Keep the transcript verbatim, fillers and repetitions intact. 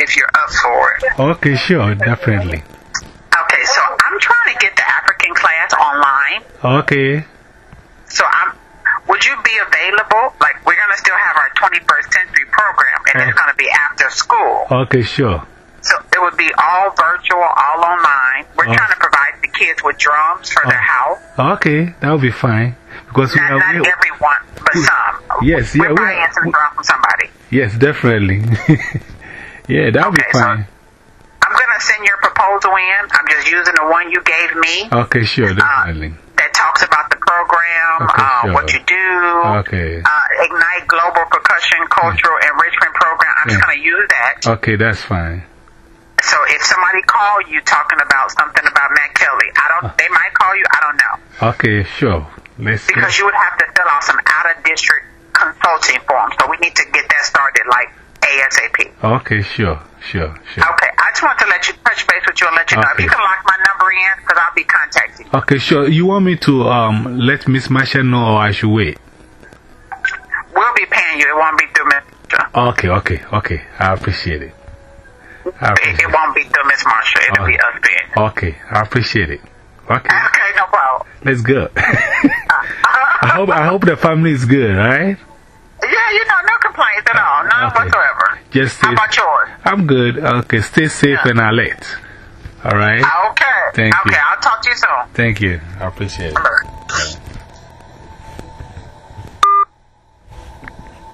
if you're up for it. Okay, sure, definitely. Okay, so I'm trying to get the African class online. Okay. So I'm, would you be available? Like, we're going to still have our twenty-first century program, and oh. it's going to be after school. Okay, sure. So it would be all virtual, all online. We're oh. trying to provide the kids with drums for oh. their house. Okay, that would be fine. Because not, we are, not we, everyone, but some. Yes, we're yeah. We're buying some drum from somebody. Yes, definitely. Yeah, that would okay, be fine. So I'm going to send your proposal in. I'm just using the one you gave me. Okay, sure, definitely. Uh, that talks about the program, okay, uh, sure. what you do, okay. uh, Ignite Global Percussion Cultural yeah. Enrichment Program. I'm yeah. just going to use that. Okay, that's fine. So if somebody call you talking about something about Matt Kelly, I don't. Uh, they might call you. I don't know. Okay, sure. Let's because you would have to fill out some out-of-district consulting forms. So we need to get that started like ASAP. Okay, sure, sure, sure. Okay, I just want to let you touch base with you and let you know. Okay. If you can lock my number in, because I'll be contacting you. Okay, sure. You want me to um let Miss Marsha know or I should wait? We'll be paying you. It won't be through Miss Marsha. Okay, okay, okay. I appreciate it. I appreciate it, it won't be through Miss Marsha. It'll okay. be us paying you. Okay, I appreciate it. Okay. Okay, no problem. Let's go. I hope I hope the family is good, right? Yeah, you know, no complaints at all. None okay. whatsoever. Just stay, how about yours? I'm good. Okay, stay safe yeah. and alert. All right? Okay. Thank okay, you. I'll talk to you soon. Thank you. I appreciate it.